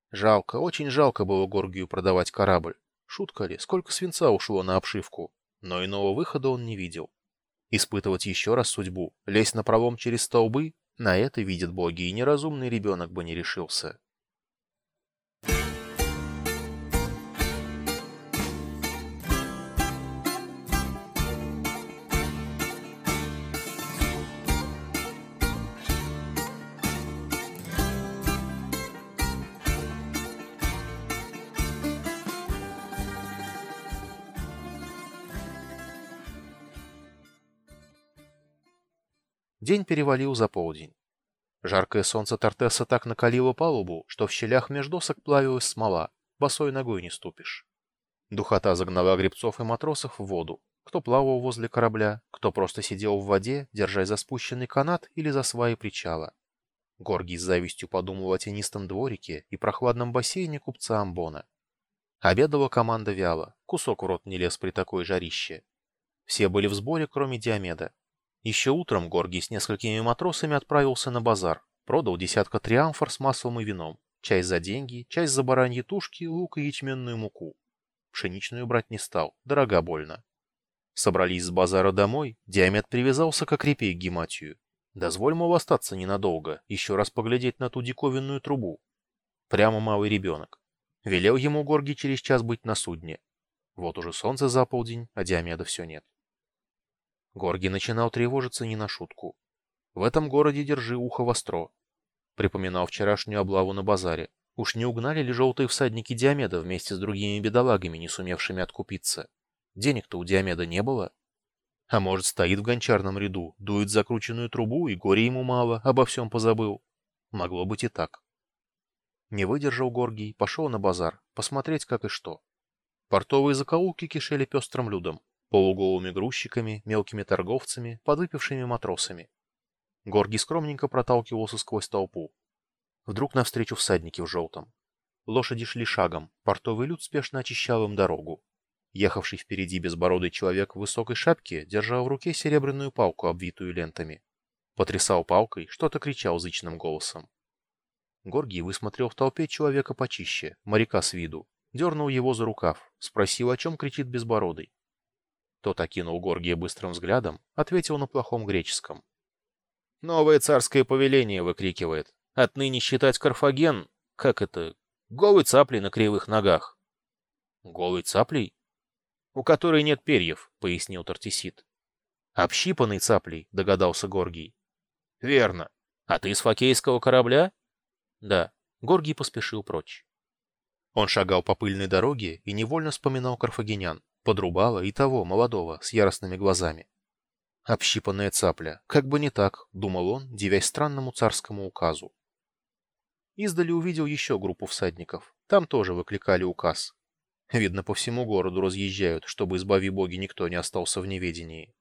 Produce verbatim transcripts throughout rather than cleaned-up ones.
Жалко, очень жалко было Горгию продавать корабль. Шутка ли, сколько свинца ушло на обшивку. Но иного выхода он не видел. Испытывать еще раз судьбу, лезть на пролом через столбы, на это, видят боги, и неразумный ребенок бы не решился. День перевалил за полдень. Жаркое солнце Тартеса так накалило палубу, что в щелях меж досок плавилась смола, босой ногой не ступишь. Духота загнала гребцов и матросов в воду. Кто плавал возле корабля, кто просто сидел в воде, держась за спущенный канат или за сваи причала. Горгий с завистью подумал о тенистом дворике и прохладном бассейне купца Амбона. Обедала команда вяло, кусок в рот не лез при такой жарище. Все были в сборе, кроме Диомеда. Еще утром Горгий с несколькими матросами отправился на базар, продал десятка триамфор с маслом и вином, часть за деньги, часть за бараньи тушки, лук и ячменную муку. Пшеничную брать не стал, дорога больно. Собрались с базара домой, Диомед привязался к окрепе к Гематию. Дозволь, мол, остаться ненадолго, еще раз поглядеть на ту диковинную трубу. Прямо малый ребенок. Велел ему Горгий через час быть на судне. Вот уже солнце за полдень, а Диомеда все нет. Горгий начинал тревожиться не на шутку. В этом городе держи ухо востро. Припоминал вчерашнюю облаву на базаре. Уж не угнали ли желтые всадники Диомеда вместе с другими бедолагами, не сумевшими откупиться? Денег-то у Диомеда не было. А может, стоит в гончарном ряду, дует закрученную трубу, и горе ему мало, обо всем позабыл. Могло быть и так. Не выдержал Горгий, пошел на базар, посмотреть как и что. Портовые закоулки кишели пестрым людом. Полуголыми грузчиками, мелкими торговцами, подвыпившими матросами. Горгий скромненько проталкивался сквозь толпу. Вдруг навстречу всадники в желтом. Лошади шли шагом, портовый люд спешно очищал им дорогу. Ехавший впереди безбородый человек в высокой шапке держал в руке серебряную палку, обвитую лентами. Потрясал палкой, что-то кричал зычным голосом. Горгий высмотрел в толпе человека почище, моряка с виду, дернул его за рукав, спросил, о чем кричит безбородый. Тот окинул Горгия быстрым взглядом, ответил на плохом греческом. «Новое царское повеление!» — выкрикивает. «Отныне считать Карфаген, как это, голой цаплей на кривых ногах». «Голой цаплей?» «У которой нет перьев», — пояснил Тартисид. «Общипанной цаплей», — догадался Горгий. «Верно. А ты с фокейского корабля?» «Да». Горгий поспешил прочь. Он шагал по пыльной дороге и невольно вспоминал карфагенян. Подрубала и того, молодого, с яростными глазами. Общипанная цапля, как бы не так, думал он, дивясь странному царскому указу. Издали увидел еще группу всадников. Там тоже выкликали указ. Видно, по всему городу разъезжают, чтобы, избави боги, никто не остался в неведении.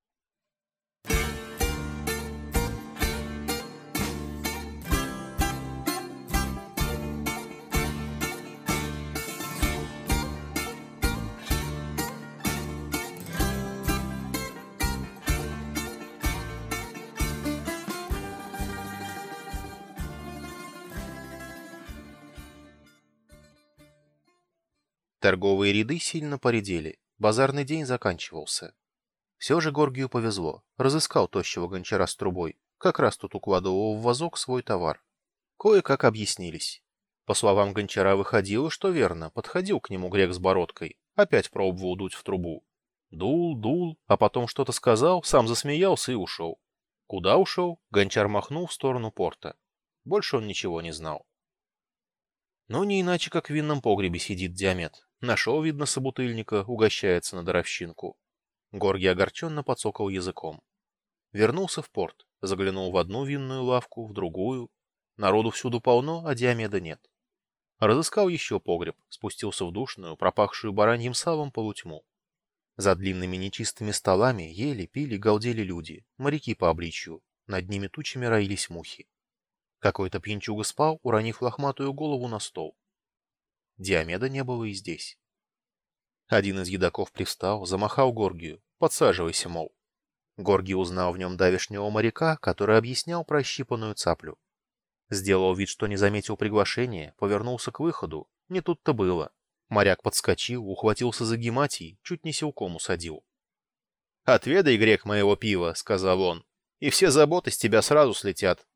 Торговые ряды сильно поредели, базарный день заканчивался. Все же Горгию повезло, разыскал тощего гончара с трубой, как раз тут укладывал в вазок свой товар. Кое-как объяснились. По словам гончара выходило, что верно, подходил к нему грек с бородкой, опять пробовал дуть в трубу. Дул, дул, а потом что-то сказал, сам засмеялся и ушел. Куда ушел? Гончар махнул в сторону порта. Больше он ничего не знал. Но не иначе, как в винном погребе сидит Диомед. Нашел, видно, собутыльника, угощается на даровщинку. Горгий огорченно подсокал языком. Вернулся в порт, заглянул в одну винную лавку, в другую. Народу всюду полно, а Диомеда нет. Разыскал еще погреб, спустился в душную, пропахшую бараньим салом полутьму. За длинными нечистыми столами ели, пили, галдели люди, моряки по обличью. Над ними тучами роились мухи. Какой-то пьянчуга спал, уронив лохматую голову на стол. Диомеда не было и здесь. Один из едоков привстал, замахал Горгию. «Подсаживайся, мол». Горгий узнал в нем давешнего моряка, который объяснял про ощипанную цаплю. Сделал вид, что не заметил приглашения, повернулся к выходу. Не тут-то было. Моряк подскочил, ухватился за гематий, чуть не силком усадил. «Отведай, грек, моего пива», — сказал он, — «и все заботы с тебя сразу слетят».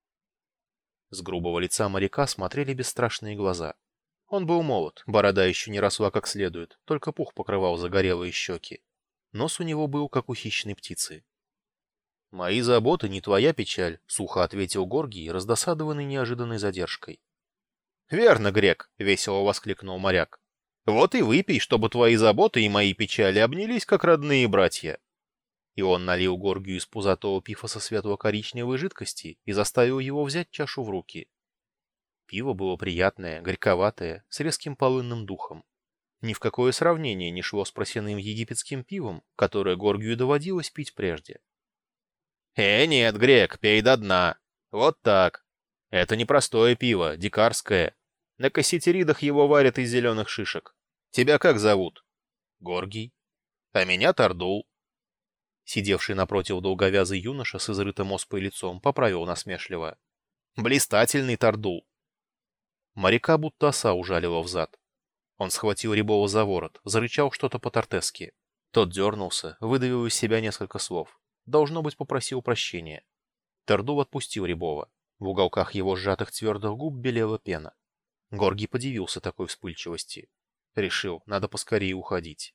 С грубого лица моряка смотрели бесстрашные глаза. Он был молод, борода еще не росла как следует, только пух покрывал загорелые щеки. Нос у него был, как у хищной птицы. «Мои заботы не твоя печаль», — сухо ответил Горгий, раздосадованный неожиданной задержкой. «Верно, грек», — весело воскликнул моряк. «Вот и выпей, чтобы твои заботы и мои печали обнялись, как родные братья». И он налил Горгию из пузатого пифоса светло-коричневой жидкости и заставил его взять чашу в руки. Пиво было приятное, горьковатое, с резким полынным духом. Ни в какое сравнение не шло с просяным египетским пивом, которое Горгию доводилось пить прежде. «Э, нет, грек, пей до дна. Вот так. Это не простое пиво, дикарское. На касситеридах его варят из зеленых шишек. Тебя как зовут?» «Горгий». «А меня Тардул». Сидевший напротив долговязый юноша с изрытым оспой лицом поправил насмешливо. «Блистательный Тардул». Моряка будто оса ужалила взад. Он схватил Рябова за ворот, зарычал что-то по-тартесски. Тот дернулся, выдавил из себя несколько слов. Должно быть, попросил прощения. Тардул отпустил Рябова. В уголках его сжатых твердых губ белела пена. Горгий подивился такой вспыльчивости. Решил, надо поскорее уходить.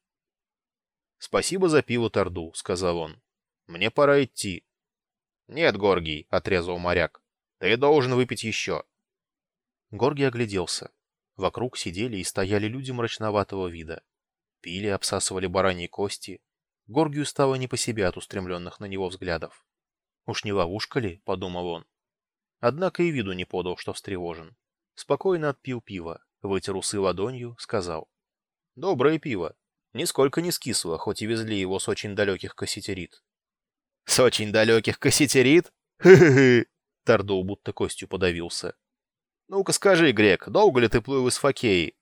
«Спасибо за пиво, Тардул», — сказал он. «Мне пора идти». «Нет, Горгий», — отрезал моряк. «Ты должен выпить еще». Горгий огляделся. Вокруг сидели и стояли люди мрачноватого вида. Пили, обсасывали бараньи кости. Горгию стало не по себе от устремленных на него взглядов. «Уж не ловушка ли?» — подумал он. Однако и виду не подал, что встревожен. Спокойно отпил пиво, вытер усы ладонью, сказал. «Доброе пиво. Нисколько не скисло, хоть и везли его с очень далеких касситерид». «С очень далеких касситерид? Хы-хы-хы!» Тардул будто костью подавился. «Ну-ка скажи, грек, долго ли ты плыл из Фокеи?»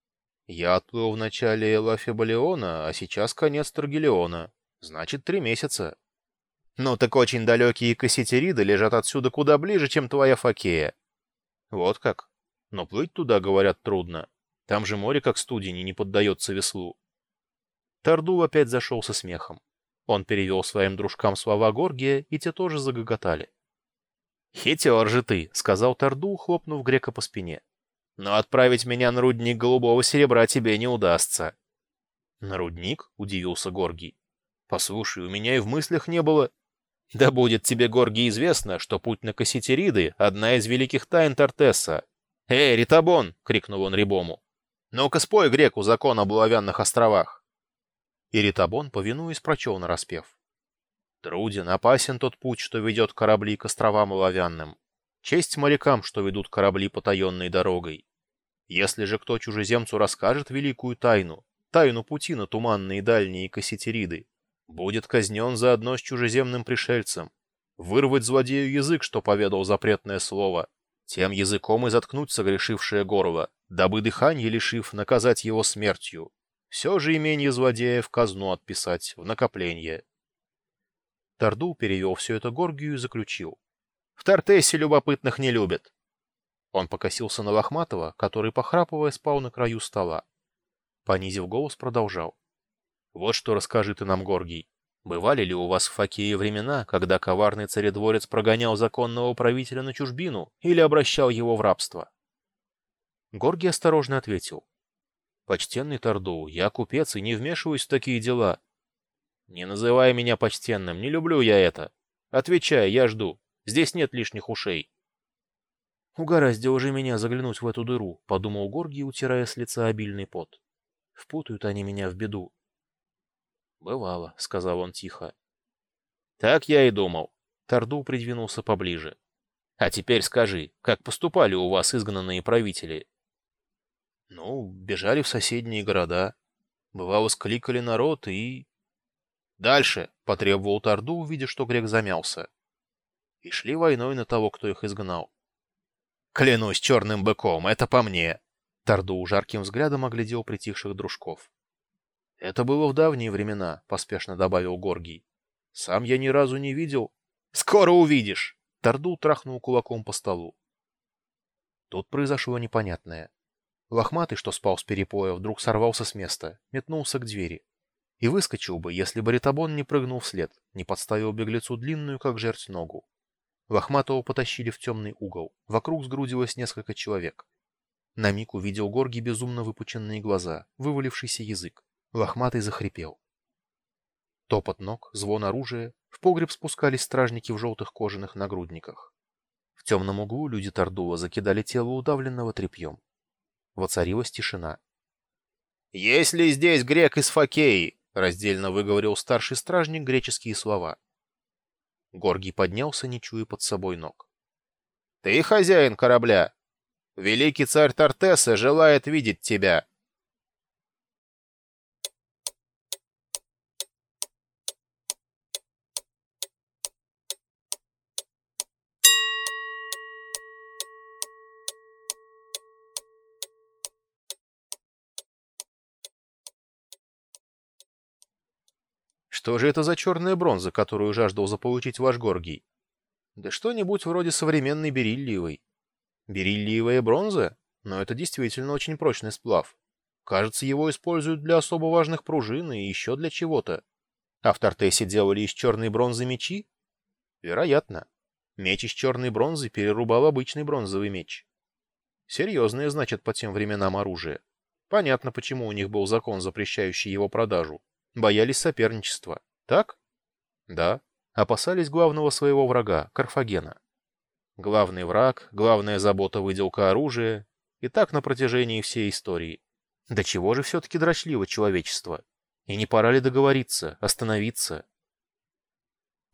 «Я отплыл в начале Лафебалиона, а сейчас конец Таргелиона. Значит, три месяца». «Ну так очень далекие касситериды лежат отсюда куда ближе, чем твоя Фокея». «Вот как? Но плыть туда, говорят, трудно. Там же море как студень и не поддается веслу». Тардул опять зашелся смехом. Он перевел своим дружкам слова Горгия, и те тоже загоготали. «Хитер же ты», — сказал Тардул, хлопнув грека по спине. «Но отправить меня на рудник голубого серебра тебе не удастся». «На рудник?» — удивился Горгий. «Послушай, у меня и в мыслях не было...» «Да будет тебе, Горгий, известно, что путь на Касситериды — одна из великих тайн Тартесса». «Эй, Ритабон!» — крикнул он Рябому. «Ну-ка спой греку закон об оловянных островах». И Ритабон, повинуясь, прочел нараспев. «Труден, опасен тот путь, что ведет корабли к островам оловянным. Честь морякам, что ведут корабли потаенной дорогой. Если же кто чужеземцу расскажет великую тайну, тайну пути на туманные дальние Касситериды, будет казнен заодно с чужеземным пришельцем, вырвать злодею язык, что поведал запретное слово, тем языком и заткнуть согрешившее горло, дабы дыхание лишив, наказать его смертью. Все же именье злодея в казну отписать, в накопление». Тардул перевел все это Горгию и заключил. «В Тартессе любопытных не любят». Он покосился на Лохматова, который, похрапывая, спал на краю стола. Понизив голос, продолжал. «Вот что расскажи ты нам, Горгий. Бывали ли у вас в Фокее времена, когда коварный царедворец прогонял законного правителя на чужбину или обращал его в рабство?» Горгий осторожно ответил. «Почтенный Тардул, я купец и не вмешиваюсь в такие дела». «Не называй меня почтенным, не люблю я это. Отвечай, я жду. Здесь нет лишних ушей». «Угораздило же меня заглянуть в эту дыру», — подумал Горгий, утирая с лица обильный пот. «Впутают они меня в беду». «Бывало», — сказал он тихо. «Так я и думал». Тардул придвинулся поближе. «А теперь скажи, как поступали у вас изгнанные правители?» «Ну, бежали в соседние города. Бывало, скликали народ и...» «Дальше», — потребовал Тардул, видя, что грек замялся. «И шли войной на того, кто их изгнал». «Клянусь черным быком, это по мне!» Тардул жарким взглядом оглядел притихших дружков. «Это было в давние времена», — поспешно добавил Горгий. «Сам я ни разу не видел...» «Скоро увидишь!» Тардул трахнул кулаком по столу. Тут произошло непонятное. Лохматый, что спал с перепоя, вдруг сорвался с места, метнулся к двери. И выскочил бы, если бы Ритобон не прыгнул вслед, не подставил беглецу длинную, как жерть, ногу. Лохматого потащили в темный угол. Вокруг сгрудилось несколько человек. На миг увидел Горгий безумно выпученные глаза, вывалившийся язык. Лохматый захрипел. Топот ног, звон оружия. В погреб спускались стражники в желтых кожаных нагрудниках. В темном углу люди Тардула закидали тело удавленного тряпьем. Воцарилась тишина. «Есть ли здесь грек из Фокеи?» — раздельно выговорил старший стражник греческие слова. Горгий поднялся, не чуя под собой ног. «Ты хозяин корабля? Великий царь Тартесса желает видеть тебя!» Что же это за черная бронза, которую жаждал заполучить ваш Горгий? Да что-нибудь вроде современной бериллиевой. Бериллиевая бронза? Но это действительно очень прочный сплав. Кажется, его используют для особо важных пружин и еще для чего-то. А в Тартессе делали из черной бронзы мечи? Вероятно. Меч из черной бронзы перерубал обычный бронзовый меч. Серьезное, значит, по тем временам оружие. Понятно, почему у них был закон, запрещающий его продажу. Боялись соперничества. Так? Да. Опасались главного своего врага, Карфагена. Главный враг, главная забота выделка оружия. И так на протяжении всей истории. До чего же все-таки дрочливо человечество? И не пора ли договориться, остановиться?